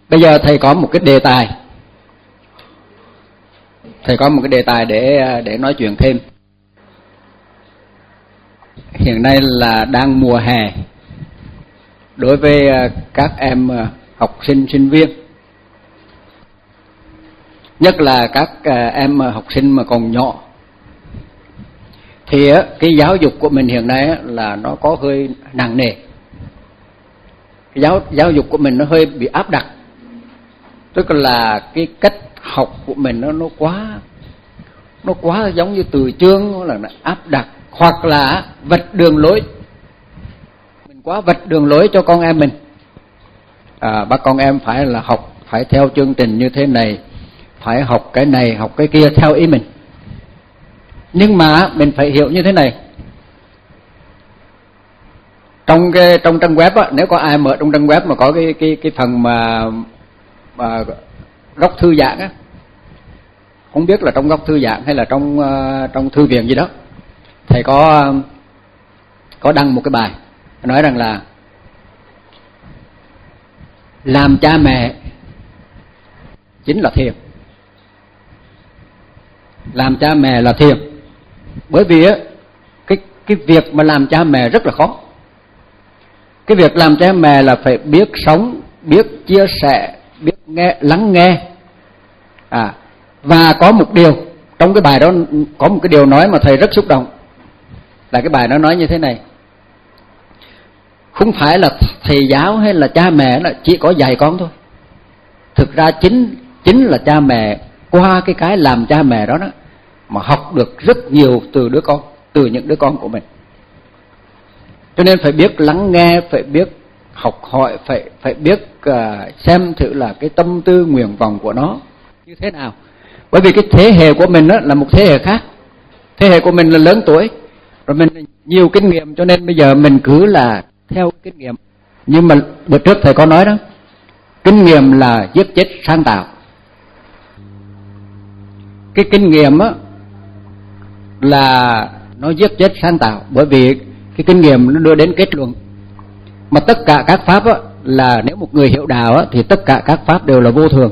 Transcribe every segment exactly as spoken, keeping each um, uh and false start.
Bây giờ thầy có một cái đề tài, thầy có một cái đề tài để để nói chuyện thêm. Hiện nay là đang mùa hè, đối với các em học sinh sinh viên, nhất là các em học sinh mà còn nhỏ, thì cái giáo dục của mình hiện nay là nó có hơi nặng nề. Cái giáo giáo dục của mình nó hơi bị áp đặt, tức là cái cách học của mình nó nó quá nó quá giống như từ chương là nó áp đặt, hoặc là vạch đường lối. Mình quá vạch đường lối cho con em mình. À, bác con em phải là học, phải theo chương trình như thế này, phải học cái này, học cái kia theo ý mình. Nhưng mà mình phải hiểu như thế này. Trong cái trong trang web á, nếu có ai mở trong trang web mà có cái cái cái phần mà mà góc thư giãn á, không biết là trong góc thư giãn hay là trong uh, trong thư viện gì đó, thầy có uh, có đăng một cái bài nói rằng là làm cha mẹ chính là thiền. Làm cha mẹ là thiền. Bởi vì á, cái cái việc mà làm cha mẹ rất là khó. Cái việc làm cha mẹ là phải biết sống, biết chia sẻ, biết nghe, lắng nghe. À, và có một điều, trong cái bài đó có một cái điều nói mà thầy rất xúc động. Là cái bài đó nói như thế này: không phải là thầy giáo hay là cha mẹ là chỉ có dạy con thôi. Thực ra chính chính là cha mẹ, qua cái cái làm cha mẹ đó, đó mà học được rất nhiều từ đứa con, từ những đứa con của mình. Cho nên phải biết lắng nghe, phải biết học hỏi, phải phải biết uh, xem thử là cái tâm tư nguyện vọng của nó như thế nào. Bởi vì cái thế hệ của mình đó là một thế hệ khác. Thế hệ của mình là lớn tuổi, rồi mình nhiều kinh nghiệm, cho nên bây giờ mình cứ là theo kinh nghiệm. Nhưng mà bữa trước thầy có nói đó, kinh nghiệm là giết chết sáng tạo. Cái kinh nghiệm á là nó giết chết sáng tạo, bởi vì cái kinh nghiệm nó đưa đến kết luận. Mà tất cả các pháp á, là nếu một người hiểu đạo á, thì tất cả các pháp đều là vô thường.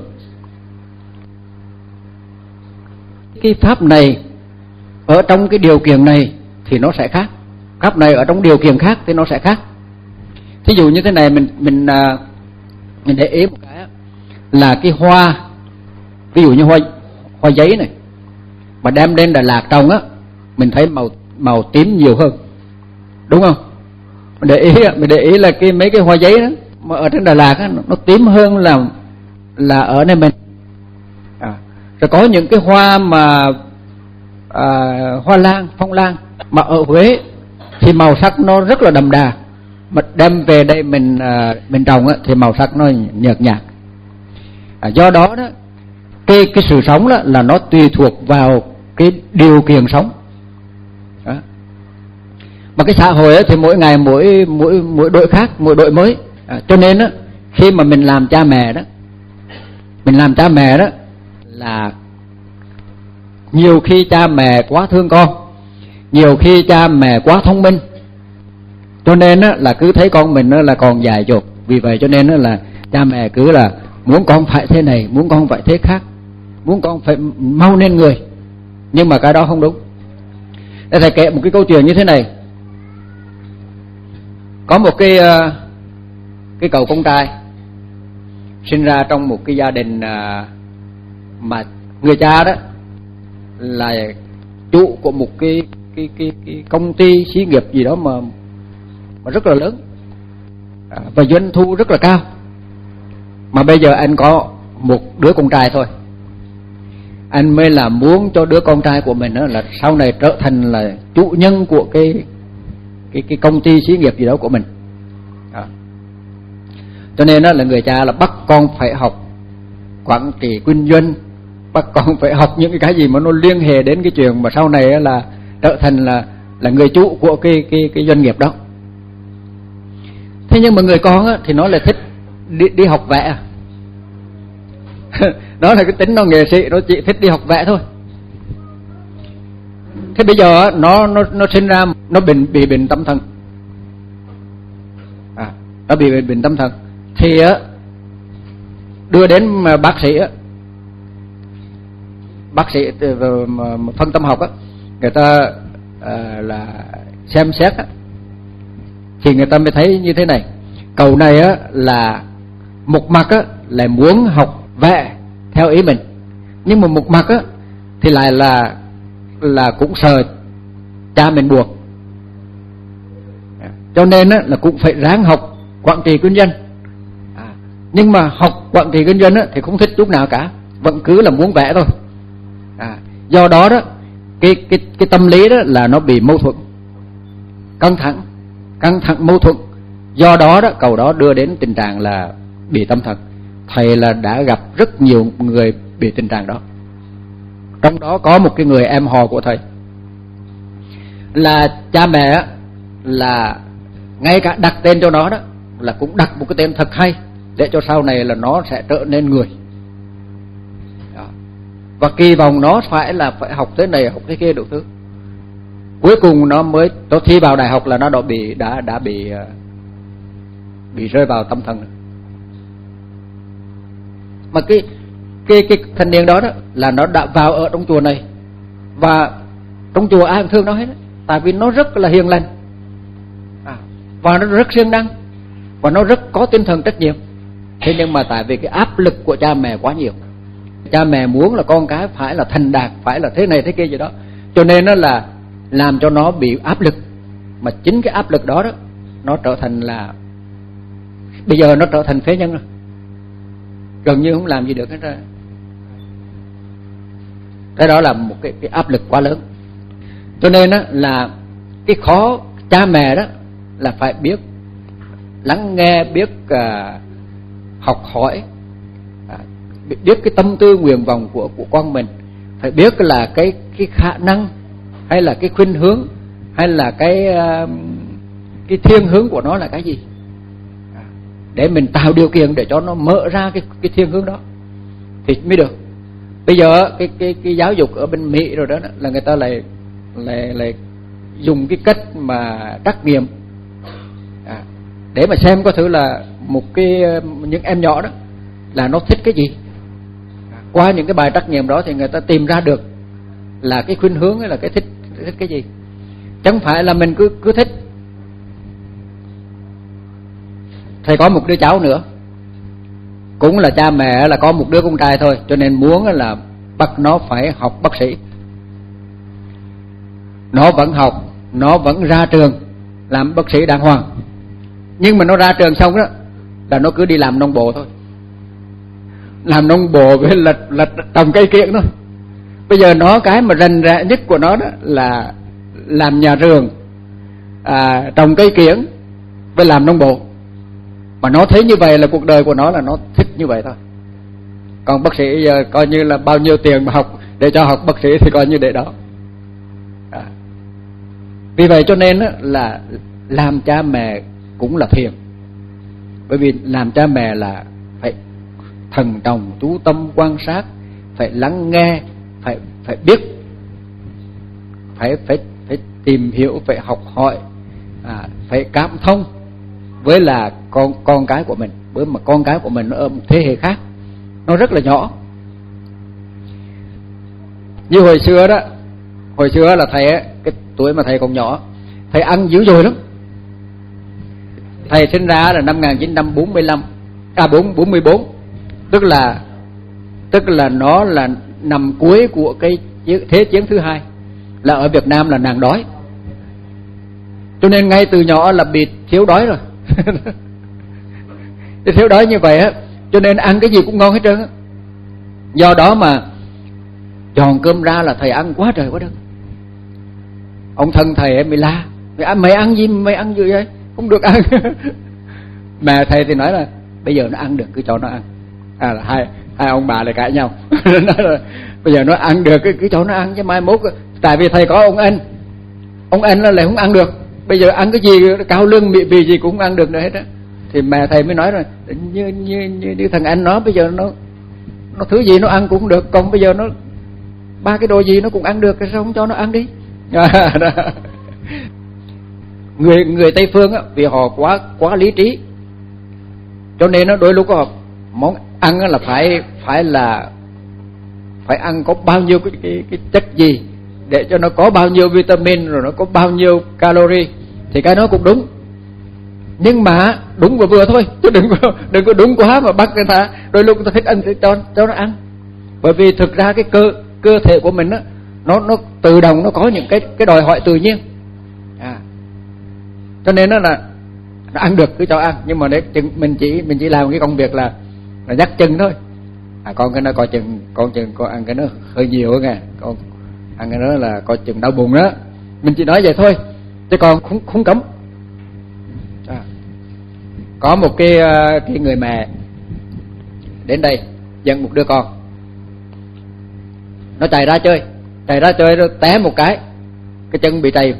Cái pháp này ở trong cái điều kiện này thì nó sẽ khác, pháp này ở trong điều kiện khác thì nó sẽ khác. Thí dụ như thế này, mình mình mình để ý một cái á, là cái hoa, ví dụ như hoa hoa giấy này, mà đem lên Đà Lạt trồng á, mình thấy màu màu tím nhiều hơn, đúng không? Mình để ý mình để ý là cái mấy cái hoa giấy đó mà ở trên Đà Lạt á, nó tím hơn là là ở nơi mình. À, rồi có những cái hoa mà à, hoa lan, phong lan mà ở Huế thì màu sắc nó rất là đậm đà, mà đem về đây mình à, mình trồng á, thì màu sắc nó nhợt nhạt. À, do đó đó cái cái sự sống đó là nó tùy thuộc vào cái điều kiện sống. Đó. Mà cái xã hội á, thì mỗi ngày mỗi mỗi mỗi đội khác, mỗi đội mới. À, cho nên á, khi mà mình làm cha mẹ đó, mình làm cha mẹ đó là nhiều khi cha mẹ quá thương con, nhiều khi cha mẹ quá thông minh, cho nên á, là cứ thấy con mình á, là còn dại dột. Vì vậy cho nên á, là cha mẹ cứ là muốn con phải thế này, muốn con phải thế khác, muốn con phải mau nên người. Nhưng mà cái đó không đúng. Để thầy kể một cái câu chuyện như thế này. Có một cái cái cậu con trai sinh ra trong một cái gia đình mà người cha đó là chủ của một cái cái cái, cái công ty xí nghiệp gì đó mà mà rất là lớn, và doanh thu rất là cao. Mà bây giờ anh có một đứa con trai thôi, anh mới là muốn cho đứa con trai của mình đó là sau này trở thành là chủ nhân của cái cái cái công ty xí nghiệp gì đó của mình. Đó. Cho nên đó là người cha là bắt con phải học quản trị kinh doanh, bắt con phải học những cái gì mà nó liên hệ đến cái chuyện mà sau này là trở thành là là người chủ của cái cái cái doanh nghiệp đó. Thế nhưng mà người con á, thì nó lại thích đi, đi học vẽ. Đó là cái tính nó nghệ sĩ, nó chỉ thích đi học vẽ thôi. Thế bây giờ nó nó nó sinh ra nó bị bị bệnh tâm thần. À, nó bị bệnh tâm thần thì á đưa đến bác sĩ á, bác sĩ phân tâm học á, người ta à, là xem xét á, thì người ta mới thấy như thế này. Cậu này á là một mặt á là muốn học vẽ theo ý mình, nhưng mà một mặt á thì lại là là cũng sợ cha mình buộc, cho nên á là cũng phải ráng học quản trị kinh doanh. À, nhưng mà học quản trị kinh doanh á thì không thích chút nào cả, vẫn cứ là muốn vẽ thôi. À, do đó đó cái cái cái tâm lý đó là nó bị mâu thuẫn, căng thẳng, căng thẳng mâu thuẫn. Do đó đó cậu đó đưa đến tình trạng là bị tâm thần. Thầy là đã gặp rất nhiều người bị tình trạng đó. Trong đó có một cái người em họ của thầy là cha mẹ là ngay cả đặt tên cho nó đó là cũng đặt một cái tên thật hay để cho sau này là nó sẽ trở nên người đó. Và kỳ vọng nó phải là phải học thế này học thế kia đủ thứ. Cuối cùng nó mới nó thi vào đại học là nó đã bị đã đã bị bị rơi vào tâm thần. Mà cái cái cái thanh niên đó đó là nó đã vào ở trong chùa này, và trong chùa ai cũng thương nó hết đó, tại vì nó rất là hiền lành, à, và nó rất siêng năng, và nó rất có tinh thần trách nhiệm. Thế nhưng mà tại vì cái áp lực của cha mẹ quá nhiều, cha mẹ muốn là con cái phải là thành đạt, phải là thế này thế kia gì đó, cho nên nó là làm cho nó bị áp lực. Mà chính cái áp lực đó đó nó trở thành là bây giờ nó trở thành phế nhân rồi, gần như không làm gì được hết ra. Cái đó là một cái, cái áp lực quá lớn. Cho nên đó là cái khó cha mẹ đó là phải biết lắng nghe, biết uh, học hỏi, uh, biết cái tâm tư nguyện vọng của của con mình, phải biết là cái cái khả năng hay là cái khuynh hướng hay là cái uh, cái thiên hướng của nó là cái gì, để mình tạo điều kiện để cho nó mở ra cái cái thiên hướng đó thì mới được. Bây giờ cái cái cái giáo dục ở bên Mỹ rồi đó là người ta lại lại lại dùng cái cách mà trắc nghiệm à, để mà xem có thử là một cái những em nhỏ đó là nó thích cái gì. À, qua những cái bài trắc nghiệm đó thì người ta tìm ra được là cái khuynh hướng hay là cái thích thích cái gì. Chẳng phải là mình cứ cứ thích. Thầy có một đứa cháu nữa, cũng là cha mẹ là có một đứa con trai thôi, cho nên muốn là bắt nó phải học bác sĩ. Nó vẫn học, nó vẫn ra trường làm bác sĩ đàng hoàng. Nhưng mà nó ra trường xong đó là nó cứ đi làm nông bộ thôi, làm nông bộ với là, là trồng cây kiểng thôi. Bây giờ nó cái mà rành rẽ nhất của nó đó là làm nhà vườn, à, trồng cây kiểng với làm nông bộ. Mà nó thấy như vậy là cuộc đời của nó là nó thích như vậy thôi. Còn bác sĩ giờ coi như là bao nhiêu tiền mà học để cho học bác sĩ thì coi như để đó. À. Vì vậy cho nên là làm cha mẹ cũng là thiền. Bởi vì làm cha mẹ là phải thần trọng, chú tâm quan sát, phải lắng nghe, phải phải biết, phải phải phải tìm hiểu, phải học hỏi, à, phải cảm thông với là con con cái của mình. Bởi mà con cái của mình nó ở một thế hệ khác, nó rất là nhỏ. Như hồi xưa đó, hồi xưa là thầy cái tuổi mà thầy còn nhỏ, thầy ăn dữ dội lắm. Thầy sinh ra là năm một nghìn chín trăm bốn mươi lăm, à bốn mươi bốn, tức là tức là nó là nằm cuối của cái thế chiến thứ hai, là ở Việt Nam là nạn đói, cho nên ngay từ nhỏ là bị thiếu đói rồi. Thiếu đói như vậy á, cho nên ăn cái gì cũng ngon hết trơn á. Do đó mà giòn cơm ra là thầy ăn quá trời quá đất. Ông thân thầy em bị la, mày ăn gì mày ăn gì vậy, không được ăn. Mà thầy thì nói là bây giờ nó ăn được cứ cho nó ăn. À là hai hai ông bà lại cãi nhau. Nói là bây giờ nó ăn được cứ cho nó ăn, chứ mai mốt tại vì thầy có ông anh, ông anh nó lại không ăn được. Bây giờ ăn cái gì cao lương mị bì gì cũng không ăn được nữa hết á. Thì mẹ thầy mới nói rồi, như như như, như thằng anh nó bây giờ nó nó thứ gì nó ăn cũng được, còn bây giờ nó ba cái đồ gì nó cũng ăn được, sao không cho nó ăn đi. người người Tây phương á, vì họ quá quá lý trí, cho nên nó đôi lúc họ món ăn là phải phải là phải ăn có bao nhiêu cái, cái, cái chất gì để cho nó có bao nhiêu vitamin, rồi nó có bao nhiêu calorie, thì cái đó cũng đúng. Nhưng mà đúng vừa vừa thôi, chứ đừng có đừng có đúng quá mà bắt người ta đôi lúc người ta thích ăn thì cho cho nó ăn. Bởi vì thực ra cái cơ cơ thể của mình á, nó nó tự động nó có những cái cái đòi hỏi tự nhiên. À, cho nên nó là nó ăn được cứ cho ăn, nhưng mà để chừng mình chỉ mình chỉ làm cái công việc là là dắt chân thôi. À, con cái nó coi chừng con chừng con ăn cái nó hơi nhiều á nghe, con ăn cái đó là coi chừng đau bụng đó. Mình chỉ nói vậy thôi, chứ còn không không cấm. À, có một cái cái người mẹ đến đây dẫn một đứa con, nó chạy ra chơi, chạy ra chơi nó té một cái, cái chân bị trầy.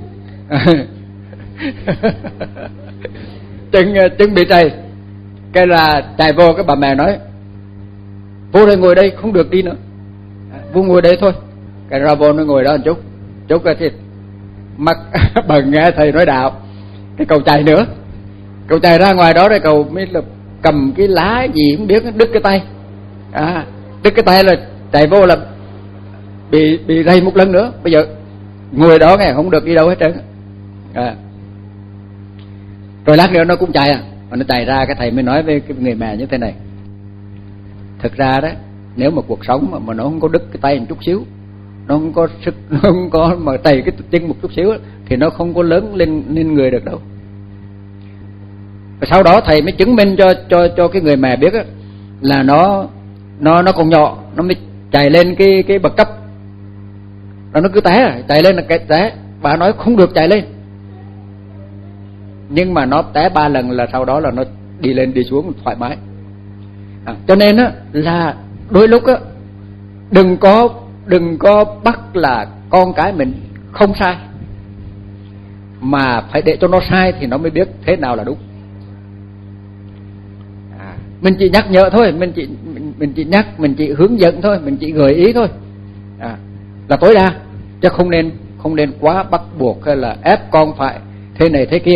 chân chân bị trầy, cái là chạy vô, cái bà mẹ nói vô đây ngồi đây không được đi nữa, vô ngồi đây thôi. Cái ra vô nó ngồi đó một chút, chút cái thì mắt bần nghe thầy nói đạo, cái cậu chạy nữa, cậu chạy ra ngoài đó rồi cậu mới là cầm cái lá gì không biết, đứt cái tay. À, đứt cái tay là chạy vô là bị bị rầy một lần nữa. Bây giờ ngồi đó nghe không được đi đâu hết trơn. À, rồi lát nữa nó cũng chạy à, mà nó chạy ra cái thầy mới nói với cái người mẹ như thế này: thực ra đó, nếu mà cuộc sống mà, mà nó không có đứt cái tay một chút xíu, nó không có sức, nó không có mà tày cái chân một chút xíu thì nó không có lớn lên lên người được đâu. Và sau đó thầy mới chứng minh cho cho cho cái người mẹ biết á, là nó nó nó còn nhỏ, nó mới chạy lên cái cái bậc cấp, nó nó cứ té, chạy lên là cái té. Bà nói không được chạy lên, nhưng mà nó té ba lần là sau đó là nó đi lên đi xuống thoải mái. À, cho nên á là đôi lúc á đừng có đừng có bắt là con cái mình không sai, mà phải để cho nó sai thì nó mới biết thế nào là đúng. À, mình chỉ nhắc nhở thôi, mình chỉ mình, mình chỉ nhắc, mình chỉ hướng dẫn thôi, mình chỉ gợi ý thôi. À, là tối đa, chứ không nên không nên quá bắt buộc hay là ép con phải thế này thế kia.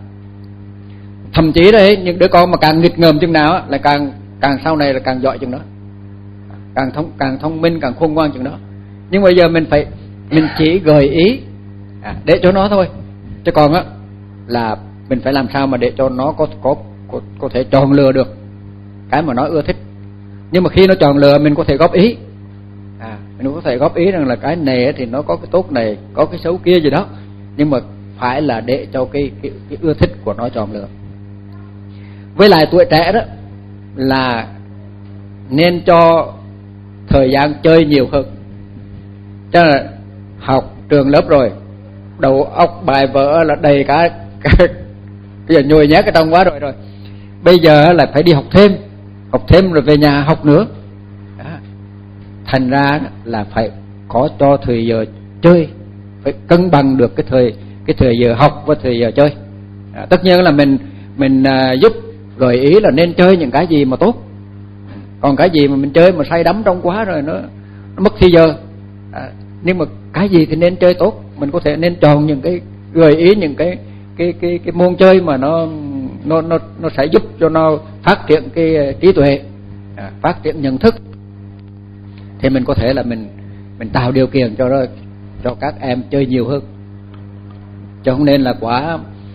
Thậm chí đấy, những đứa con mà càng nghịch ngợm chừng nào là càng càng sau này là càng giỏi chừng đó, càng thông càng thông minh, càng khôn ngoan chừng đó. Nhưng bây giờ mình phải mình chỉ gợi ý à, để cho nó thôi, chứ còn á là mình phải làm sao mà để cho nó có có có, có thể chọn lựa được cái mà nó ưa thích. Nhưng mà khi nó chọn lựa mình có thể góp ý, à, mình có thể góp ý rằng là cái này thì nó có cái tốt này, có cái xấu kia gì đó, nhưng mà phải là để cho cái cái, cái ưa thích của nó chọn lựa. Với lại tuổi trẻ đó là nên cho thời gian chơi nhiều hơn. Cho là học trường lớp rồi, đầu óc bài vở là đầy cả, cả bây giờ nhồi nhét cái trong quá rồi rồi. Bây giờ là phải đi học thêm, học thêm rồi về nhà học nữa. Đó. Thành ra là phải có cho thời giờ chơi, phải cân bằng được cái thời cái thời giờ học và thời giờ chơi. À, tất nhiên là mình mình à, giúp gợi ý là nên chơi những cái gì mà tốt. Còn cái gì mà mình chơi mà say đắm trong quá rồi nó, nó mất thì giờ. À, nhưng mà cái gì thì nên chơi tốt, mình có thể nên chọn những cái gợi ý những cái cái cái cái môn chơi mà nó nó nó nó sẽ giúp cho nó phát triển cái trí tuệ, à, phát triển nhận thức, thì mình có thể là mình mình tạo điều kiện cho nó, cho các em chơi nhiều hơn, chứ không nên là quá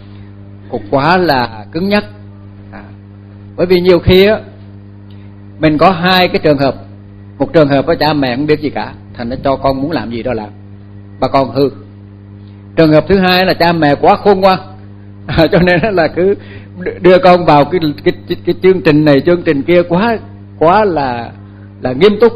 quá là cứng nhắc. À, bởi vì nhiều khi á mình có hai cái trường hợp. Một trường hợp với cha mẹ không biết gì cả, thành nó cho con muốn làm gì đó làm, bà con hư. Trường hợp thứ hai là cha mẹ quá khôn ngoan, à, cho nên là cứ đưa con vào cái cái, cái cái chương trình này chương trình kia quá quá là là nghiêm túc,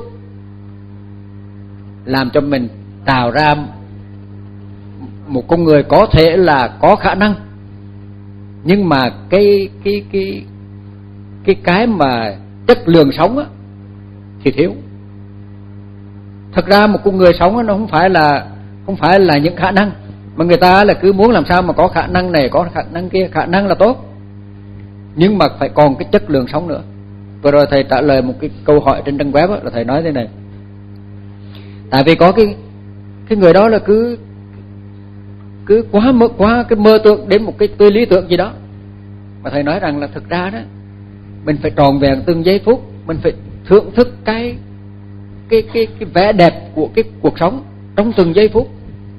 làm cho mình tạo ra một con người có thể là có khả năng, nhưng mà cái cái cái cái cái mà chất lượng sống á thì thiếu. Thật ra một con người sống á, nó không phải là không phải là những khả năng, mà người ta là cứ muốn làm sao mà có khả năng này, có khả năng kia. Khả năng là tốt, nhưng mà phải còn cái chất lượng sống nữa. Vừa rồi thầy trả lời một cái câu hỏi trên trang web á, là thầy nói thế này: tại vì có cái cái người đó là cứ cứ quá mơ quá cái mơ tưởng đến một cái, cái lý tưởng gì đó, mà thầy nói rằng là thực ra đó mình phải tròn vẹn từng giây phút, mình phải thưởng thức cái cái cái cái vẻ đẹp của cái cuộc sống trong từng giây phút.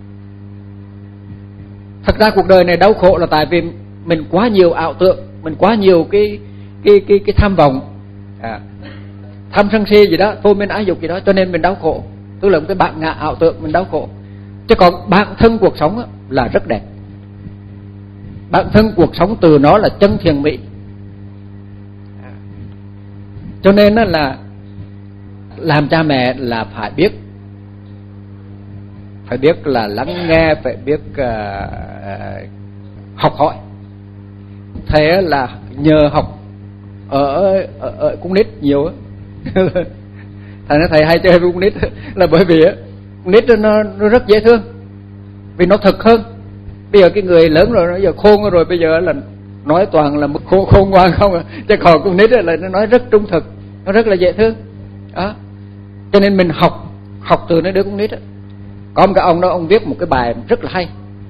Thật ra cuộc đời này đau khổ là tại vì mình quá nhiều ảo tưởng, mình quá nhiều cái cái cái cái tham vọng, à, tham sân si gì đó, thôi mình ái dục gì đó, cho nên mình đau khổ. Tức là một cái bản ngã ảo tưởng mình đau khổ. Chứ còn bản thân cuộc sống á, là rất đẹp. Bản thân cuộc sống từ nó là chân thiện mỹ. Cho nên đó là làm cha mẹ là phải biết, phải biết là lắng nghe, phải biết uh, học hỏi. Thế là nhờ học ở ở, ở con nít nhiều á. Thầy nói thầy hay chơi với con nít là bởi vì á, con nít nó nó rất dễ thương, vì nó thực hơn. Bây giờ cái người lớn rồi, nó giờ khôn rồi, bây giờ là nói toàn là mức khôn, khôn ngoan không à. Chứ còn con nít là nó nói rất trung thực, nó rất là dễ thương đó. Cho nên mình học học từ nó đứa con nít đó. Có một cái ông đó, ông viết một cái bài rất là hay,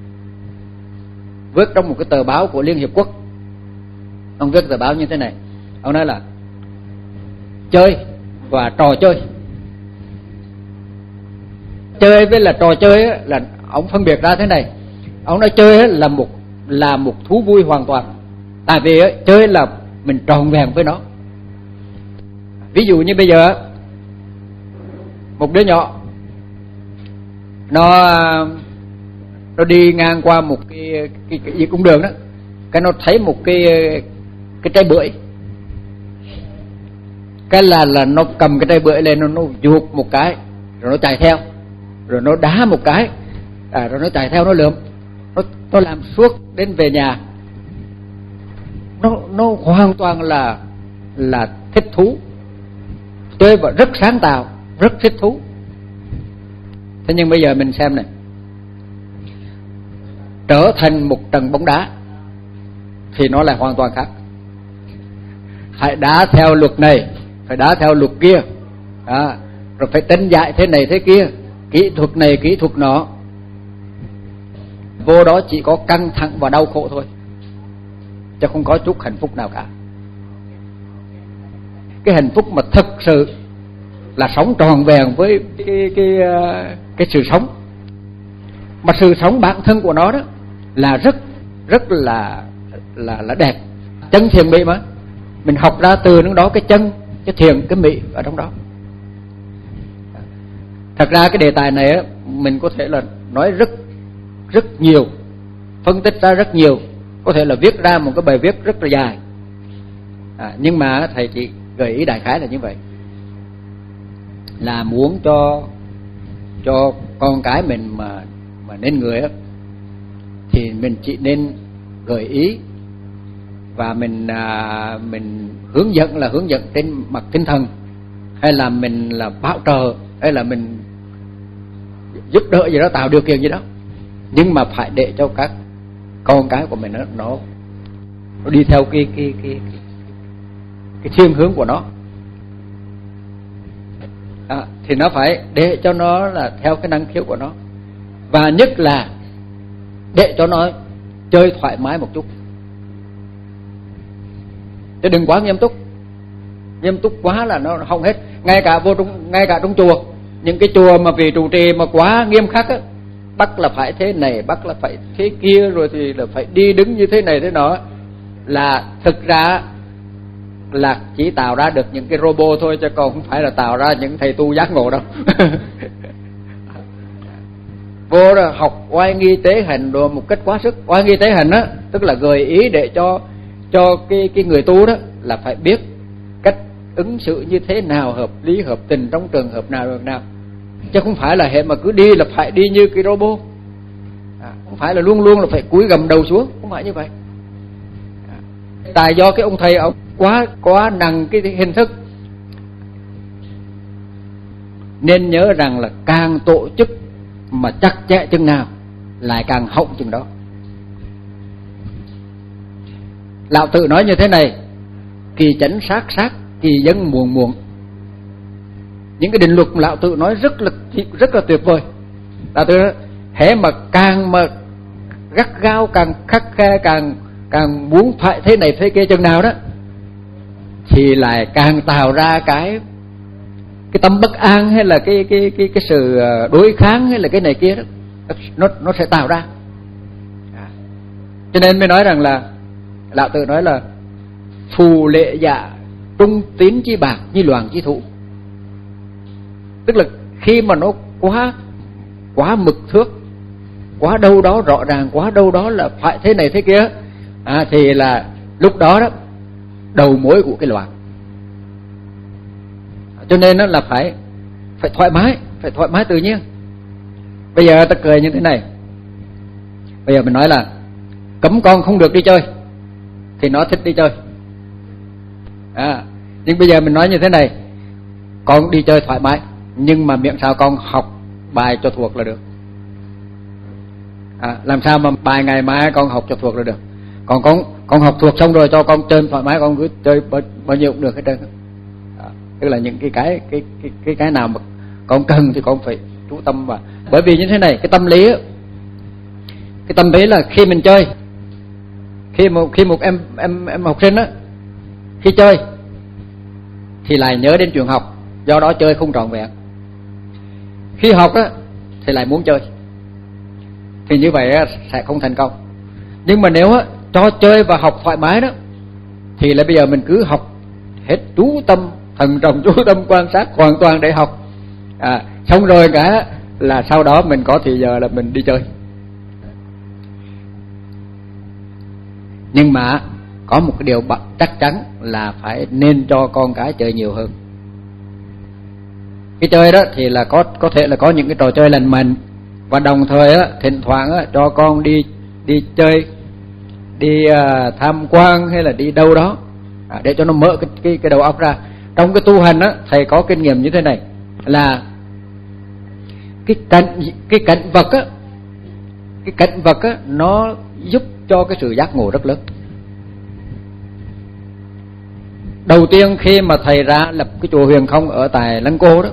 viết trong một cái tờ báo của Liên Hiệp Quốc. Ông viết tờ báo như thế này, ông nói là chơi và trò chơi. Chơi với là trò chơi ấy, là ông phân biệt ra thế này. Ông nói chơi ấy là một là một thú vui hoàn toàn. Tại vì ấy, chơi là mình tròn vẹn với nó. Ví dụ như bây giờ một đứa nhỏ nó nó đi ngang qua một cái cái, cái gì cũng đường đó, cái nó thấy một cái cái trái bưởi, cái là là nó cầm cái trái bưởi lên, nó nó giụt một cái rồi nó chạy theo, rồi nó đá một cái, à, rồi nó chạy theo nó lượm, nó nó làm suốt đến về nhà. Nó nó hoàn toàn là là thích thú, chơi và rất sáng tạo, rất thích thú. Thế nhưng bây giờ mình xem này, trở thành một trận bóng đá thì nó lại hoàn toàn khác. Phải đá theo luật này, phải đá theo luật kia, à, rồi phải tranh giải thế này thế kia, kỹ thuật này kỹ thuật nọ. Vô đó chỉ có căng thẳng và đau khổ thôi, chứ không có chút hạnh phúc nào cả. Cái hạnh phúc mà thực sự là sống tròn vẹn với cái cái cái, cái sự sống, mà sự sống bản thân của nó đó là rất rất là là là đẹp, chân thiện mỹ mà. Mình học ra từ nó đó cái chân, cái thiện, cái mỹ ở trong đó. Thật ra cái đề tài này á, mình có thể là nói rất rất nhiều, phân tích ra rất nhiều, có thể là viết ra một cái bài viết rất là dài, à, nhưng mà thầy chỉ gợi ý đại khái là như vậy, là muốn cho cho con cái mình mà mà nên người á, thì mình chỉ nên gợi ý và mình à, mình hướng dẫn, là hướng dẫn trên mặt tinh thần, hay là mình là bảo trợ, hay là mình giúp đỡ gì đó, tạo điều kiện gì đó, nhưng mà phải để cho các con cái của mình nó nó, nó đi theo cái cái cái cái, cái thiên hướng của nó. À, thì nó phải để cho nó là theo cái năng khiếu của nó, và nhất là để cho nó chơi thoải mái một chút, chứ đừng quá nghiêm túc. Nghiêm túc quá là nó không hết. Ngay cả vô trong ngay cả trong chùa, những cái chùa mà vị trụ trì mà quá nghiêm khắc á, bắt là phải thế này, bắt là phải thế kia, rồi thì là phải đi đứng như thế này thế nọ, là thực ra là chỉ tạo ra được những cái robot thôi, chứ còn không phải là tạo ra những thầy tu giác ngộ đâu. Vô đó học oai nghi tế hành đồ một cách quá sức. Oai nghi tế hành á, tức là gợi ý để cho cho cái cái người tu đó là phải biết cách ứng xử như thế nào, hợp lý hợp tình trong trường hợp nào được nào, chứ không phải là hệ mà cứ đi là phải đi như cái robot, à, không phải là luôn luôn là phải cúi gầm đầu xuống, không phải như vậy. À, tại do cái ông thầy ông quá quá nặng cái hình thức, nên nhớ rằng là càng tổ chức mà chặt chẽ chừng nào lại càng hậu chừng đó. Lão Tử nói như thế này: kỳ chánh sát sát, kỳ dân muộn muộn. Những cái định luật Lão Tử nói rất là rất là tuyệt vời. Lão Tử nói, hễ mà càng mà gắt gao, càng khắt khe, càng càng muốn phải thế này thế kia chừng nào đó, thì lại càng tạo ra cái cái tâm bất an, hay là cái cái cái cái sự đối kháng, hay là cái này kia đó, nó nó sẽ tạo ra. À, cho nên mới nói rằng là Lão Tử nói là phù lệ dạ trung tín chi bạc như loạn chi thủ. Tức là khi mà nó quá quá mực thước, quá đâu đó rõ ràng, quá đâu đó là phải thế này thế kia, à, thì là lúc đó đó đầu mối của cái loạn. Cho nên nó là phải phải thoải mái, phải thoải mái tự nhiên. Bây giờ ta cười như thế này, bây giờ mình nói là cấm con không được đi chơi thì nó thích đi chơi. À, nhưng bây giờ mình nói như thế này, con đi chơi thoải mái, nhưng mà miệng sao con học bài cho thuộc là được. À, làm sao mà bài ngày mai con học cho thuộc là được. Còn con con học thuộc xong rồi cho con chơi thoải mái, con cứ chơi bao, bao nhiêu cũng được hết trơn. À, tức là những cái cái cái cái cái cái nào mà con cần thì con phải chú tâm vào. Bởi vì như thế này, cái tâm lý á, cái tâm lý là khi mình chơi, khi một khi một em em em học sinh á, khi chơi thì lại nhớ đến chuyện học, do đó chơi không trọn vẹn. Khi học á thì lại muốn chơi, thì như vậy á, sẽ không thành công. Nhưng mà nếu á, cho chơi và học thoải mái đó, thì là bây giờ mình cứ học hết chú tâm, thần trọng chú tâm quan sát hoàn toàn để học. À, xong rồi cả là sau đó mình có thì giờ là mình đi chơi. Nhưng mà có một cái điều chắc chắn là phải nên cho con cái chơi nhiều hơn. Cái chơi đó thì là có có thể là có những cái trò chơi lành mạnh, và đồng thời á, thỉnh thoảng á, cho con đi đi chơi, đi uh, tham quan hay là đi đâu đó, à, để cho nó mở cái, cái cái đầu óc ra. Trong cái tu hành á, thầy có kinh nghiệm như thế này là cái cảnh cái cảnh vật á, cái cảnh vật á, nó giúp cho cái sự giác ngộ rất lớn. Đầu tiên khi mà thầy ra lập cái chùa Huyền Không ở tại Lăng Cô đó,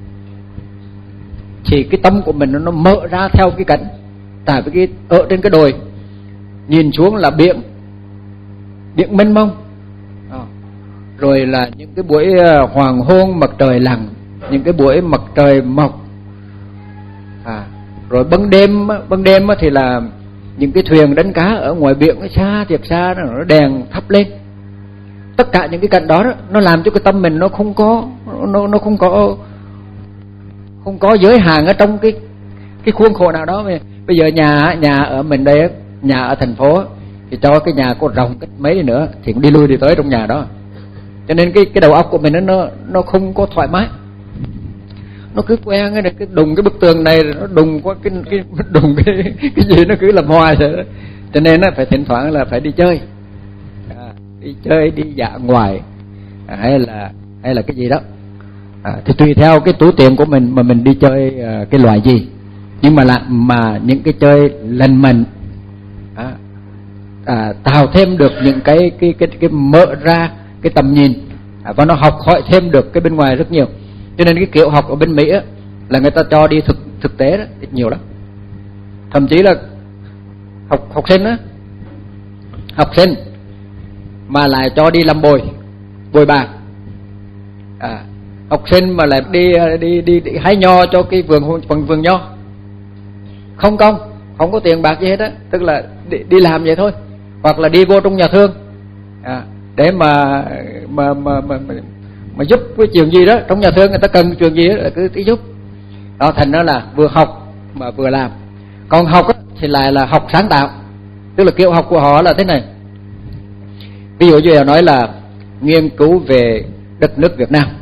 thì cái tâm của mình nó mở ra theo cái cảnh. Tại vì cái ở trên cái đồi nhìn xuống là biển, biển mênh mông, à, rồi là những cái buổi hoàng hôn mặt trời lặn, những cái buổi mặt trời mọc, à, rồi ban đêm ban đêm thì là những cái thuyền đánh cá ở ngoài biển xa thiệt xa, nó đèn thắp lên. Tất cả những cái cảnh đó, đó nó làm cho cái tâm mình nó không có nó nó không có không có giới hạn ở trong cái cái khuôn khổ nào đó. Bây giờ nhà nhà ở mình đây, nhà ở thành phố thì cho cái nhà có rộng cách mấy đi nữa thì cũng đi lui đi tới trong nhà đó. Cho nên cái cái đầu óc của mình nó nó không có thoải mái, nó cứ quen cái cái đùng cái bức tường này, nó đùng qua cái cái đùng cái cái gì nó cứ làm hoài rồi đó. Cho nên nó phải thỉnh thoảng là phải đi chơi, à, đi chơi đi dã ngoại, à, hay là hay là cái gì đó. À, thì tùy theo cái túi tiền của mình mà mình đi chơi uh, cái loại gì. Nhưng mà là mà những cái chơi lành mạnh, à, à, tạo thêm được những cái cái cái cái mở ra cái tầm nhìn, à, và nó học hỏi thêm được cái bên ngoài rất nhiều. Cho nên cái kiểu học ở bên Mỹ á, là người ta cho đi thực thực tế đó ít nhiều lắm. Thậm chí là học học sinh á, học sinh mà lại cho đi làm bồi bồi bàn, à, học sinh mà lại đi đi đi, đi hái nho cho cái vườn vườn vườn nho, không công, không có tiền bạc gì hết á, tức là đi, đi làm vậy thôi. Hoặc là đi vô trong nhà thương, à, để mà mà mà mà, mà mà giúp cái chuyện gì đó trong nhà thương, người ta cần chuyện gì đó là cứ, cứ giúp. Đó, thành ra là vừa học mà vừa làm. Còn học á, thì lại là học sáng tạo, tức là kiểu học của họ là thế này. Ví dụ như là nói là nghiên cứu về đất nước Việt Nam,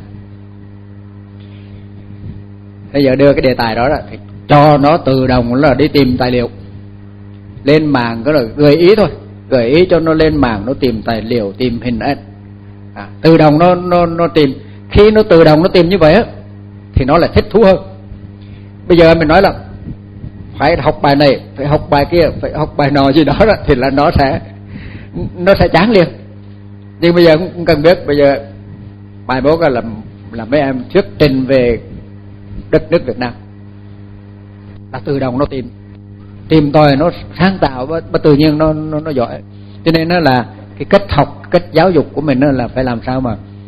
bây giờ đưa cái đề tài đó là thì cho nó tự động là đi tìm tài liệu, lên mạng cái là gợi ý thôi, gợi ý cho nó lên mạng, nó tìm tài liệu, tìm hình ảnh, à, tự động nó nó nó tìm. Khi nó tự động nó tìm như vậy á, thì nó lại thích thú hơn. Bây giờ mình nói là phải học bài này, phải học bài kia, phải học bài nọ gì đó, đó thì là nó sẽ nó sẽ chán liền. Nhưng bây giờ cũng cần biết, bây giờ bài bố là làm là mấy em thuyết trình về đất nước Việt Nam, là tự động nó tìm tìm tòi, nó sáng tạo và, và tự nhiên nó nó nó giỏi. Cho nên nó là cái cách học, cách giáo dục của mình là phải làm sao mà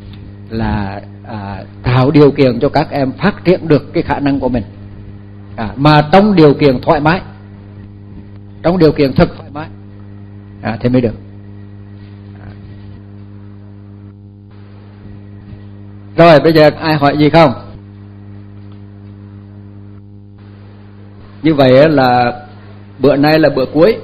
là à, tạo điều kiện cho các em phát triển được cái khả năng của mình, à, mà trong điều kiện thoải mái, trong điều kiện thật thoải mái, à, thì mới được. À. Rồi bây giờ ai hỏi gì không? Như vậy là bữa nay là bữa cuối,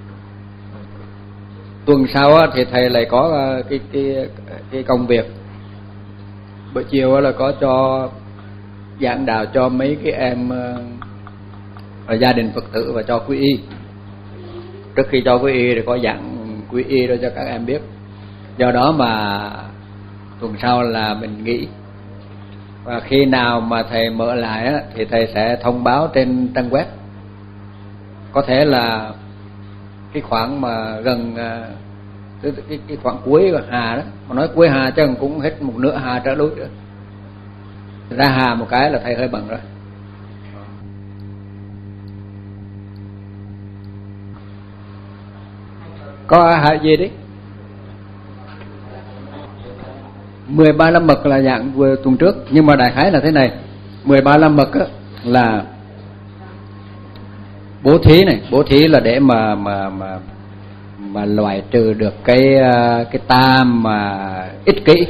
tuần sau thì thầy lại có cái cái cái công việc. Bữa chiều là có cho giảng đạo cho mấy cái em ở gia đình Phật tử và cho quy y. Trước khi cho quy y thì có giảng quy y để cho các em biết. Do đó mà tuần sau là mình nghỉ. Và khi nào mà thầy mở lại á, thì thầy sẽ thông báo trên trang web. Có thể là cái khoảng mà gần cái, cái, cái khoảng cuối hà đó, mà nói cuối hà chắc cũng hết một nửa hà trở lui nữa. Ra hà một cái là thầy hơi bận rồi. Có hà gì đấy? mười ba la mật là dạng vừa tuần trước, nhưng mà đại khái là thế này. mười ba la mật á, là bố thí này, bố thí là để mà mà mà mà loại trừ được cái cái ta mà ích kỷ,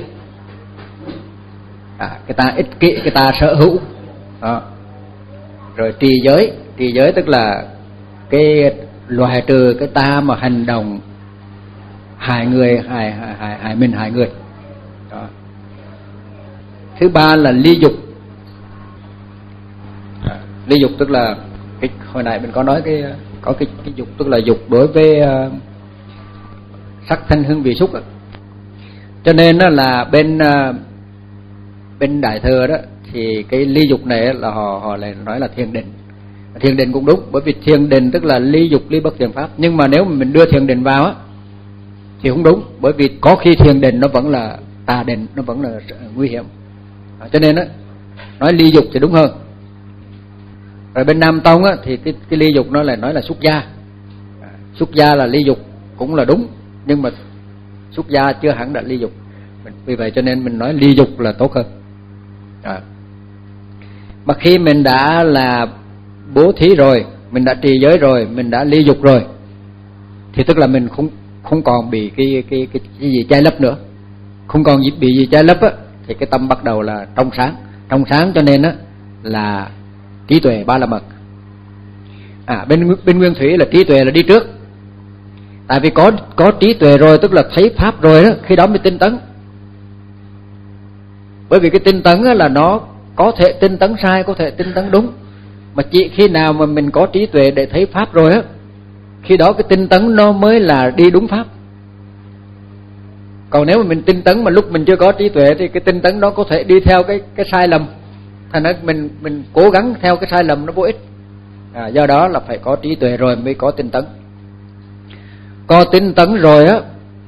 à, cái ta ích kỷ, cái ta sở hữu đó. Rồi trì giới, trì giới tức là cái loại trừ cái ta mà hành động hại người, hại hại hại mình, hại người đó. Thứ ba là ly dục, à, ly dục tức là cái hồi nãy mình có nói cái có cái cái dục tức là dục đối với uh, sắc thanh hương vị xúc đó. Cho nên đó là bên uh, bên Đại Thừa đó thì cái ly dục này là họ họ lại nói là thiền định. Thiền định cũng đúng, bởi vì thiền định tức là ly dục, ly bất thiện pháp. Nhưng mà nếu mà mình đưa thiền định vào á thì không đúng, bởi vì có khi thiền định nó vẫn là tà định, nó vẫn là nguy hiểm. À, cho nên á nói ly dục thì đúng hơn. Rồi bên Nam Tông á thì cái cái ly dục nó lại nói là xuất gia. À, xuất gia là ly dục cũng là đúng, nhưng mà xuất gia chưa hẳn đã ly dục. Vì vậy cho nên mình nói ly dục là tốt hơn. À. Mà khi mình đã là bố thí rồi, mình đã trì giới rồi, mình đã ly dục rồi, thì tức là mình không không còn bị cái cái cái, cái gì che lấp nữa, không còn bị gì che lấp á, thì cái tâm bắt đầu là trong sáng, trong sáng cho nên á là trí tuệ ba la mật. À, bên bên Nguyên Thủy là trí tuệ là đi trước, tại vì có có trí tuệ rồi tức là thấy pháp rồi đó, khi đó mới tinh tấn. Bởi vì cái tinh tấn á là nó có thể tinh tấn sai, có thể tinh tấn đúng, mà chỉ khi nào mà mình có trí tuệ để thấy pháp rồi á, khi đó cái tinh tấn nó mới là đi đúng pháp. Còn nếu mà mình tinh tấn mà lúc mình chưa có trí tuệ thì cái tinh tấn đó có thể đi theo cái cái sai lầm, thành ra mình mình cố gắng theo cái sai lầm nó vô ích. À, do đó là phải có trí tuệ rồi mới có tinh tấn. Có tinh tấn rồi á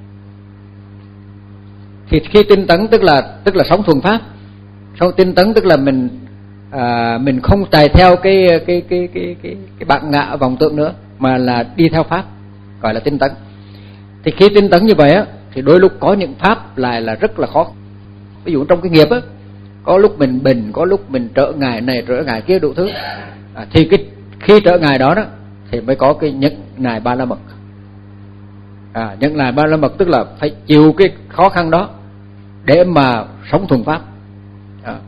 thì khi tinh tấn tức là tức là sống thuần pháp. Sống tinh tấn tức là mình à, mình không chạy theo cái cái cái cái cái cái bản ngã vọng tưởng nữa, mà là đi theo pháp, gọi là tinh tấn. Thì khi tinh tấn như vậy á thì đôi lúc có những pháp lại là rất là khó. Ví dụ trong cái nghiệp á, có lúc mình bình, có lúc mình trở ngại này trở ngại kia đủ thứ. À, thì cái khi trở ngại đó đó thì mới có cái nhẫn nại ba la mật. À, nhẫn nại ba la mật tức là phải chịu cái khó khăn đó để mà sống thuần pháp. À.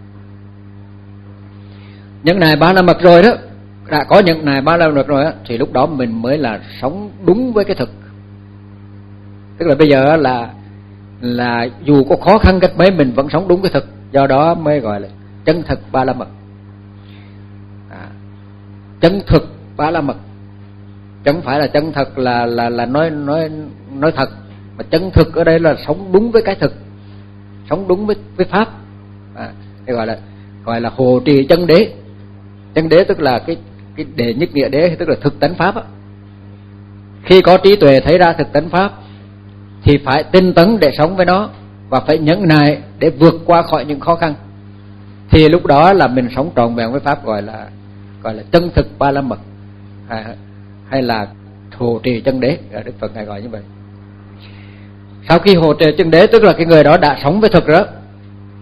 Nhẫn nại ba la mật rồi đó, đã có nhẫn nại ba la mật rồi đó, thì lúc đó mình mới là sống đúng với cái thực. Tức là bây giờ là là dù có khó khăn cách mấy mình vẫn sống đúng cái thực, do đó mới gọi là chân thực ba la mật. À, chân thực ba la mật, chẳng phải là chân thật là là là nói nói nói thật, mà chân thực ở đây là sống đúng với cái thực, sống đúng với với pháp. À, đây gọi là gọi là hộ trì chân đế. Chân đế tức là cái cái đệ nhất nghĩa đế, tức là thực tánh pháp á. Khi có trí tuệ thấy ra thực tánh pháp thì phải tinh tấn để sống với nó, và phải nhẫn nại để vượt qua khỏi những khó khăn. Thì lúc đó là mình sống trọn vẹn với pháp, gọi là gọi là chân thực ba la mật, hay, hay là hộ trì chân đế. Đức Phật ngài gọi như vậy. Sau khi hộ trì chân đế tức là cái người đó đã sống với thực đó,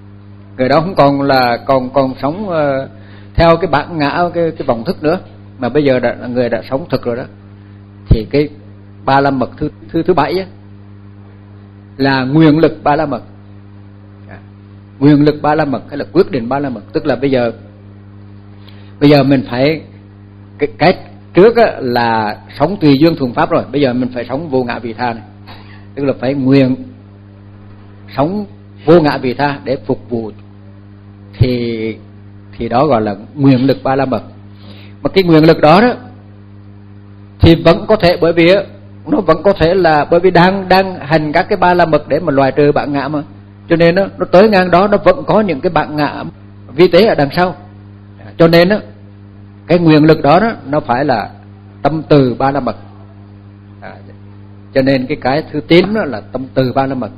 người đó không còn là còn còn sống uh, theo cái bản ngã, cái cái vọng thức nữa, mà bây giờ đã, người đã sống thực rồi đó. Thì cái ba la mật thứ thứ thứ bảy á, là nguyện lực ba la mật. À, nguyện lực ba la mật hay là quyết định ba la mật, tức là bây giờ bây giờ mình phải cái, cái trước á, là sống tùy duyên thuần pháp rồi, bây giờ mình phải sống vô ngã vị tha này, tức là phải nguyện sống vô ngã vị tha để phục vụ, thì thì đó gọi là nguyện lực ba la mật. Mà cái nguyện lực đó đó thì vẫn có thể, bởi vì nó vẫn có thể là bởi vì đang đang hành các cái ba la mật để mà loại trừ bản ngã mà, cho nên nó nó tới ngang đó nó vẫn có những cái bản ngã vi tế ở đằng sau. Cho nên đó, cái nguyện lực đó, đó nó phải là tâm từ ba la mật. À, cho nên cái cái thứ chín đó là tâm từ ba la mật.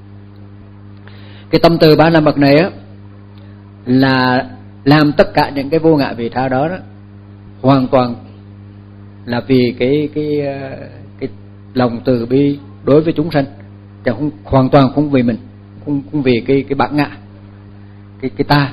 Cái tâm từ ba la mật này á là làm tất cả những cái vô ngã vị tha đó, đó hoàn toàn là vì cái cái cái lòng từ bi đối với chúng sanh, chứ không hoàn toàn không vì mình, không không vì cái cái bản ngã, cái cái ta.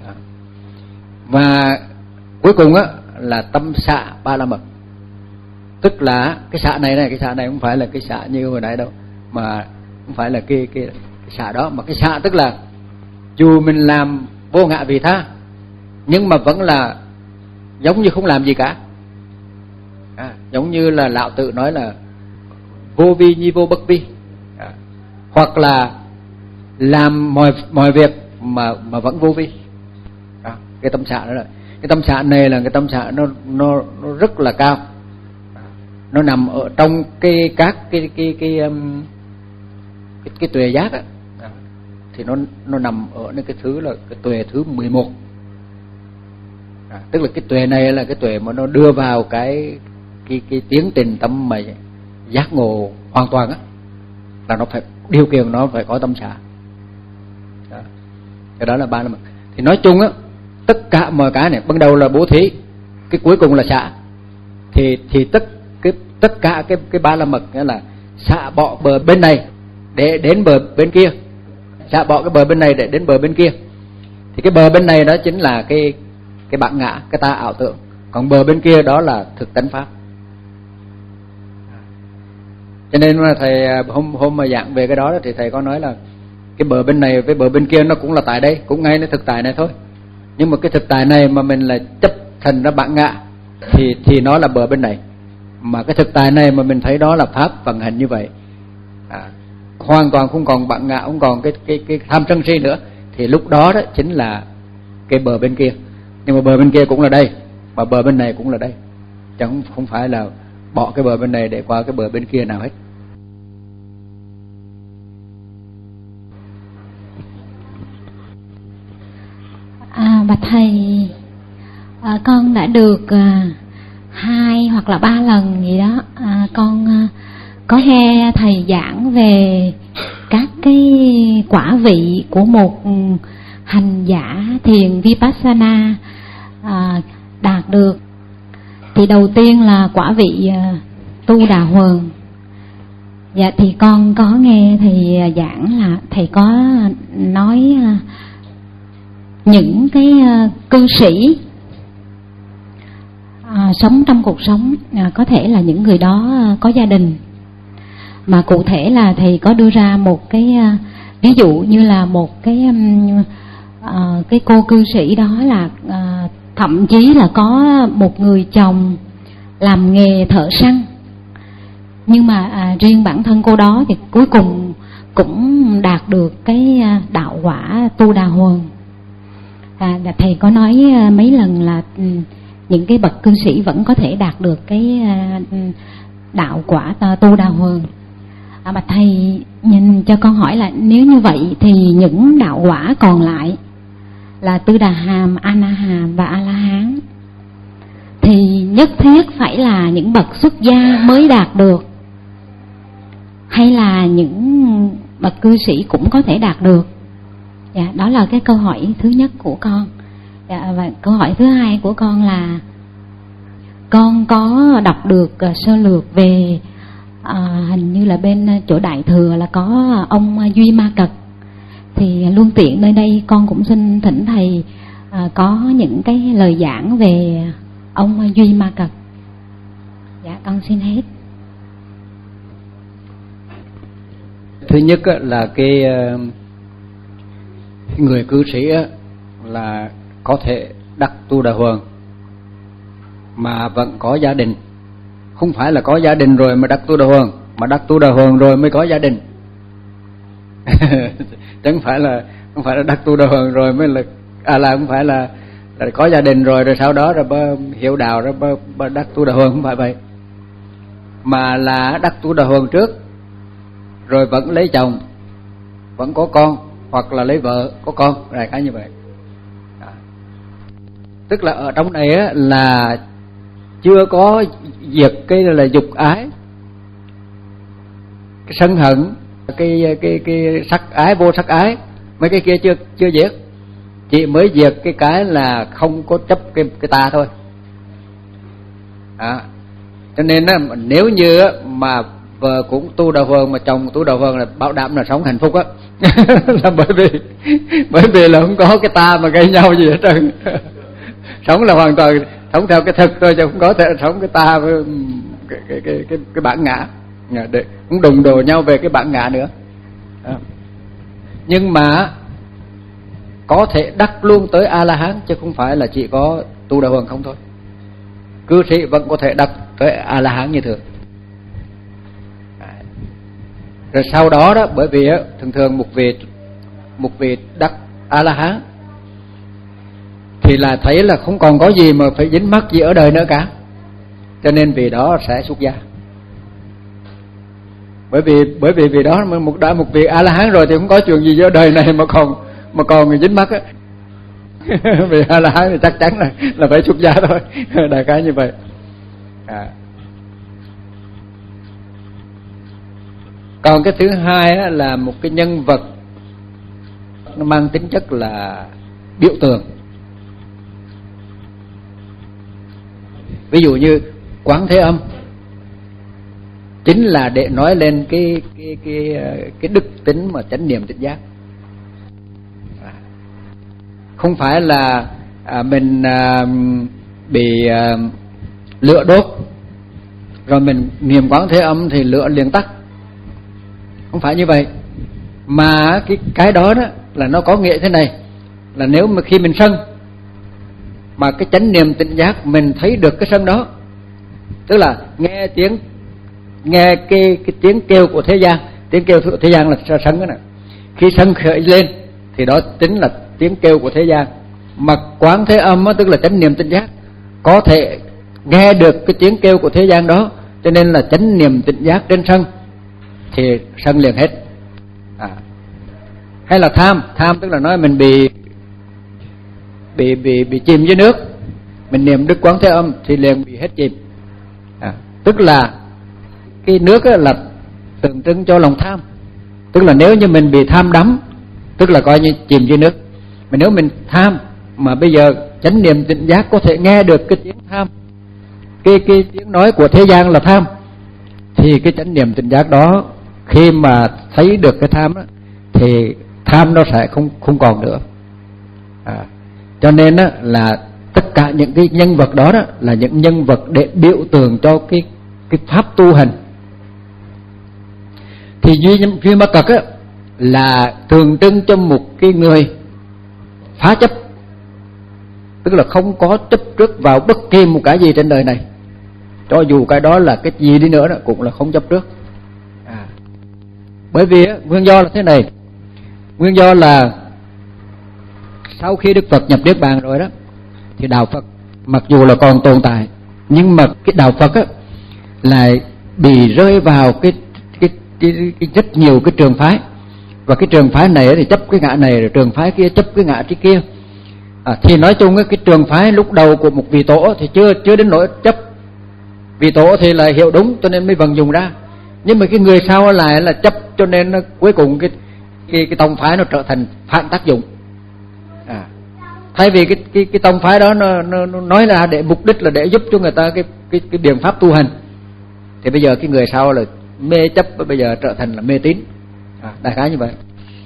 Và cuối cùng á là tâm xạ ba la mật, tức là cái xạ này này, cái xạ này không phải là cái xạ như hồi nãy đâu, mà không phải là cái cái, cái xạ đó, mà cái xạ tức là dù mình làm vô ngã vị tha nhưng mà vẫn là giống như không làm gì cả. À, giống như là lão tự nói là vô vi nhi vô bất vi. À, hoặc là làm mọi mọi việc mà mà vẫn vô vi. À, cái tâm xạ đó là cái tâm xạ này là cái tâm xạ nó nó nó rất là cao. À, nó nằm ở trong cái các cái cái cái um, cái, cái tuệ giác á. À, thì nó nó nằm ở cái thứ là cái tuệ thứ mười một. À, tức là cái tuệ này là cái tuệ mà nó đưa vào cái cái cái tiến trình tâm mà giác ngộ hoàn toàn á, là nó phải điều kiện nó phải có tâm xạ. Đó. Cái đó là ba la mật. Thì nói chung á, tất cả mọi cái này, ban đầu là bố thí, cái cuối cùng là xả. Thì thì tất cái tất cả cái cái ba la mật nghĩa là xả bỏ bờ bên này để đến bờ bên kia, xả bỏ cái bờ bên này để đến bờ bên kia. Thì cái bờ bên này đó chính là cái cái bản ngã, cái ta ảo tưởng, còn bờ bên kia đó là thực tánh pháp. Cho nên là thầy hôm hôm mà giảng về cái đó thì thầy có nói là cái bờ bên này với bờ bên kia nó cũng là tại đây, cũng ngayในthực tại này thôi. Nhưng mà cái thực tại này mà mình là chấp thành ra bản ngã thì thì nó là bờ bên này. Mà cái thực tại này mà mình thấy đó là pháp vận hành như vậy, à, hoàn toàn không còn bản ngã, không còn cái cái cái tham sân si nữa, thì lúc đó đó chính là cái bờ bên kia. Nhưng mà bờ bên kia cũng là đây, mà bờ bên này cũng là đây, chẳng không phải là bỏ cái bờ bên này để qua cái bờ bên kia nào hết. À, bạch thầy, à, con đã được à, hai hoặc là ba lần gì đó, à, con à, có nghe thầy giảng về các cái quả vị của một hành giả thiền Vipassana à, đạt được. Thì đầu tiên là quả vị à, Tu Đà Huần. Dạ thì con có nghe thầy giảng là thầy có nói à, những cái uh, cư sĩ à, sống trong cuộc sống à, có thể là những người đó uh, có gia đình, mà cụ thể là thầy có đưa ra một cái uh, ví dụ như là một cái um, uh, cái cô cư sĩ đó là uh, thậm chí là có một người chồng làm nghề thợ săn, nhưng mà à, riêng bản thân cô đó thì cuối cùng cũng đạt được cái uh, đạo quả Tu Đà Huần. À, thầy có nói mấy lần là những cái bậc cư sĩ vẫn có thể đạt được cái đạo quả Tu Đà Huần. À, mà thầy nhìn cho con hỏi là nếu như vậy thì những đạo quả còn lại là Tư Đà Hàm, A Na Hàm và A La Hán thì nhất thiết phải là những bậc xuất gia mới đạt được, hay là những bậc cư sĩ cũng có thể đạt được? Dạ, đó là cái câu hỏi thứ nhất của con. Dạ, và câu hỏi thứ hai của con là con có đọc được uh, sơ lược về uh, hình như là bên chỗ Đại Thừa là có ông Duy Ma Cật. thì luôn tiện nơi đây con cũng xin thỉnh thầy à, có những cái lời giảng về ông Duy Ma Cật. Dạ con xin hết. Thứ nhất là cái người cư sĩ là có thể đắc tu đà hoàng mà vẫn có gia đình, không phải là có gia đình rồi mà đắc tu đà hoàng, mà đắc tu đà hoàng rồi mới có gia đình. Chẳng phải là không phải là đắc tu đà hoàng rồi mới là à là không phải là, là có gia đình rồi rồi sau đó rồi bơ hiểu đạo rồi bơ, bơ đắc tu đà hoàng, không phải vậy, mà là đắc tu đà hoàng trước rồi vẫn lấy chồng, vẫn có con, hoặc là lấy vợ có con, đại khái như vậy. Đó. Tức là ở trong này á, là chưa có diệt cái là dục ái, cái sân hận, cái cái cái sắc ái, vô sắc ái, mấy cái kia chưa chưa diệt, chỉ mới diệt cái cái là không có chấp cái cái ta thôi. À, cho nên á, nếu như á, mà vợ cũng tu đà hoàng mà chồng tu đà hoàng là bảo đảm là sống hạnh phúc á. Là bởi vì bởi vì là không có cái ta mà gây nhau gì hết trơn. Sống là hoàn toàn sống theo cái thực thôi, chứ không có thể sống cái ta với cái cái cái cái, cái bản ngã, để cũng đụng đồ nhau về cái bản ngã nữa. À. Nhưng mà có thể đắc luôn tới A La Hán, chứ không phải là chỉ có tu đà hoàng không thôi. Cư sĩ vẫn có thể đắc tới A La Hán như thường. Rồi sau đó đó, bởi vì á, thường thường một vị một vị đắc A La Hán thì là thấy là không còn có gì mà phải dính mắc gì ở đời nữa cả, cho nên vì đó sẽ xuất gia. Bởi vì bởi vì vì đó một đã một vị A La Hán rồi thì không có chuyện gì ở đời này mà còn mà còn dính mắc á. Vì A La Hán thì chắc chắn là là phải xuất gia thôi, đại khái như vậy. À. Còn cái thứ hai á, là một cái nhân vật nó mang tính chất là biểu tượng. Ví dụ như Quán Thế Âm chính là để nói lên cái cái cái cái đức tính mà chánh niệm tỉnh giác. À, không phải là à, mình à, bị à, lửa đốt rồi mình niệm Quán Thế Âm thì lửa liền tắt. Không phải như vậy, mà cái cái đó đó là nó có nghĩa thế này, là nếu mà khi mình sân mà cái chánh niệm tỉnh giác mình thấy được cái sân đó, tức là nghe tiếng nghe cái cái tiếng kêu của thế gian, tiếng kêu của thế gian là sân đó nè, khi sân khởi lên thì đó chính là tiếng kêu của thế gian. Mà Quán Thế Âm đó, tức là chánh niệm tỉnh giác có thể nghe được cái tiếng kêu của thế gian đó, cho nên là chánh niệm tỉnh giác trên sân thì sân liền hết. À. Hay là tham, tham tức là nói mình bị bị bị bị chìm dưới nước, mình niệm Đức Quán Thế Âm thì liền bị hết chìm. À. Tức là cái nước là tượng trưng cho lòng tham, tức là nếu như mình bị tham đắm tức là coi như chìm dưới nước. Mà nếu mình tham mà bây giờ chánh niệm tỉnh giác có thể nghe được cái tiếng tham, cái cái tiếng nói của thế gian là tham, thì cái chánh niệm tỉnh giác đó khi mà thấy được cái tham đó, thì tham nó sẽ không không còn nữa. À, cho nên đó, là tất cả những cái nhân vật đó, đó là những nhân vật để biểu tượng cho cái cái pháp tu hành. Thì duy duy ma cật á là tượng trưng cho một cái người phá chấp, tức là không có chấp trước vào bất kỳ một cái gì trên đời này, cho dù cái đó là cái gì đi nữa đó cũng là không chấp trước. À, bởi vì á, nguyên do là thế này, nguyên do là sau khi Đức Phật nhập Niết Bàn rồi đó, thì đạo Phật mặc dù là còn tồn tại, nhưng mà cái đạo Phật á lại bị rơi vào cái cái, cái, cái rất nhiều cái trường phái, và cái trường phái này thì chấp cái ngã này, rồi trường phái kia chấp cái ngã cái kia. À, thì nói chung cái trường phái lúc đầu của một vị tổ thì chưa chưa đến nỗi chấp, vị tổ thì là hiểu đúng cho nên mới vận dụng ra, nhưng mà cái người sau lại là chấp, cho nên nó, cuối cùng cái cái cái tông phái nó trở thành phản tác dụng. À, thay vì cái cái cái tông phái đó nó, nó, nó nói là để mục đích là để giúp cho người ta cái cái cái biện pháp tu hành, thì bây giờ cái người sau là mê chấp, bây giờ trở thành là mê tín. À, đại khái như vậy.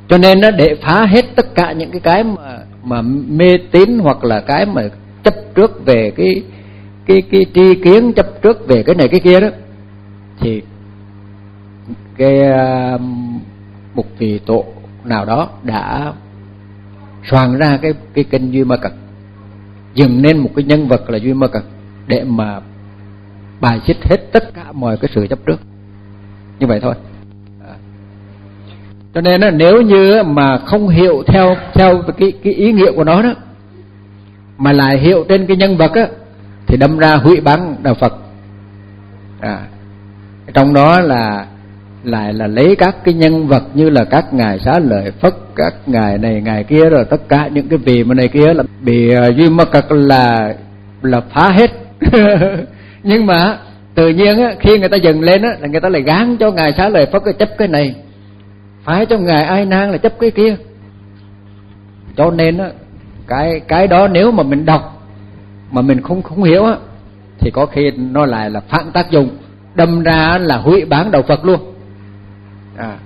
Cho nên nó để phá hết tất cả những cái cái mà mà mê tín, hoặc là cái mà chấp trước về cái cái cái tri kiến, chấp trước về cái này cái kia đó, thì cái uh, một vị tổ nào đó đã soạn ra cái cái kinh Duy Ma Cật, dựng nên một cái nhân vật là Duy Ma Cật để mà bài xích hết tất cả mọi cái sự chấp trước. Như vậy thôi. À. Cho nên đó, nếu như mà không hiểu theo theo cái cái ý nghĩa của nó đó, mà lại hiểu trên cái nhân vật á, thì đâm ra hủy bán đạo Phật. À. Trong đó là lại là lấy các cái nhân vật như là các ngài Xá Lợi Phất, các ngài này ngài kia, rồi tất cả những cái vị mà này kia là bị uh, Duy Ma Cật là là phá hết. Nhưng mà tự nhiên á, khi người ta dừng lên á, là người ta lại gán cho ngài Xá Lợi Phất là chấp cái này, phái cho ngài Ai Nan là chấp cái kia. Cho nên á, cái cái đó nếu mà mình đọc mà mình không không hiểu á, thì có khi nó lại là phản tác dụng, đâm ra là hủy bán đạo Phật luôn. À.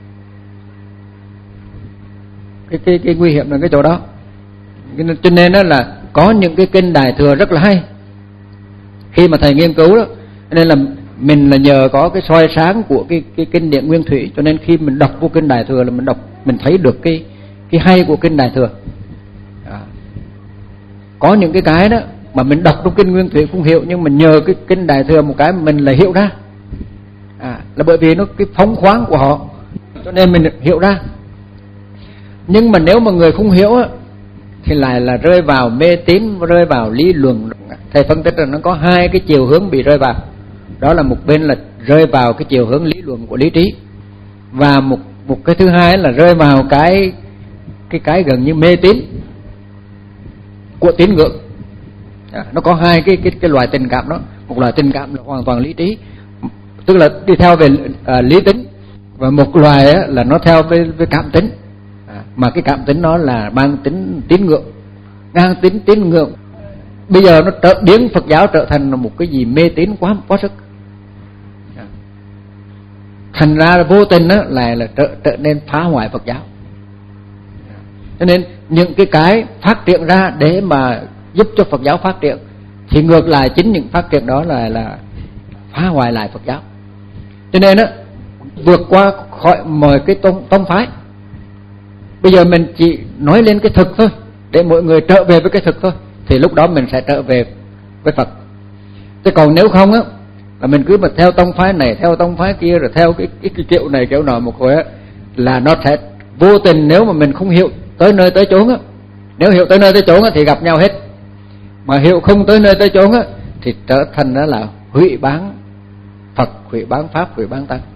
Cái, cái, cái nguy hiểm là cái chỗ đó. Cho nên đó là có những cái kinh Đại Thừa rất là hay khi mà thầy nghiên cứu đó. Nên là mình là nhờ có cái soi sáng của cái, cái kinh điển Nguyên Thủy, cho nên khi mình đọc vô kinh Đại Thừa là mình đọc, mình thấy được cái, cái hay của kinh Đại Thừa. À. Có những cái cái đó mà mình đọc trong kinh Nguyên Thủy không hiểu, nhưng mà nhờ cái kinh Đại Thừa một cái mình là hiểu ra. À, là bởi vì nó cái phóng khoáng của họ, cho nên mình hiểu ra. Nhưng mà nếu mà người không hiểu á, thì lại là rơi vào mê tín, rơi vào lý luận. Thầy phân tích là nó có hai cái chiều hướng bị rơi vào. Đó là một bên là rơi vào cái chiều hướng lý luận của lý trí, và một một cái thứ hai là rơi vào cái cái cái gần như mê tín của tín ngưỡng. À, nó có hai cái cái cái loại tình cảm đó. Một loại tình cảm là hoàn toàn lý trí, tức là đi theo về à, lý tính, và một loài á, là nó theo với, với cảm tính. À, mà cái cảm tính nó là mang tính tín ngưỡng, ngang tính tín ngưỡng. Bây giờ nó trở biến Phật giáo trở thành một cái gì mê tín quá quá sức. À, thành ra là vô tình á, lại là trở, trở nên phá hoại Phật giáo. À, cho nên những cái cái phát triển ra để mà giúp cho Phật giáo phát triển, thì ngược lại chính những phát triển đó là là phá hoại lại Phật giáo. Cho nên á, vượt qua khỏi mọi cái tông, tông phái. Bây giờ mình chỉ nói lên cái thực thôi, để mọi người trở về với cái thực thôi, thì lúc đó mình sẽ trở về với Phật. Chứ còn nếu không á, là mình cứ mà theo tông phái này, theo tông phái kia, rồi theo cái, cái, cái kiểu này kiểu nọ một hồi á, là nó sẽ vô tình, nếu mà mình không hiểu tới nơi tới chốn á, nếu hiểu tới nơi tới chốn á thì gặp nhau hết, mà hiểu không tới nơi tới chốn á thì trở thành đó là hủy bán Phật, hủy bán Pháp, hủy bán Tăng.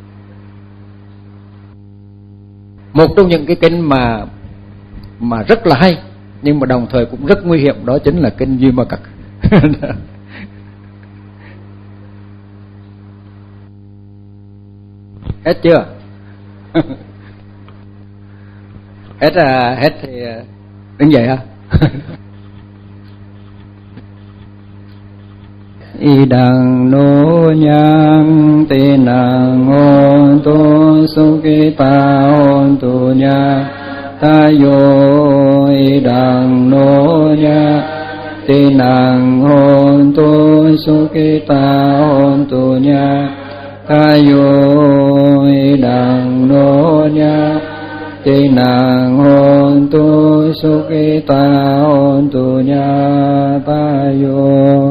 Một trong những cái kinh mà mà rất là hay, nhưng mà đồng thời cũng rất nguy hiểm, đó chính là kinh Duy Ma Cật. Hết chưa? Hết à, hết thì đứng dậy ha. Y đằng nô nhang tê nàng ôn tu su ki ta ôn tu nha ta yo y đằng nô nhang tê nàng ôn tu su ki ta ôn tu nha ta yo y đằng nô nhang tê nàng ôn tu su ki ta ôn tu nha ta yo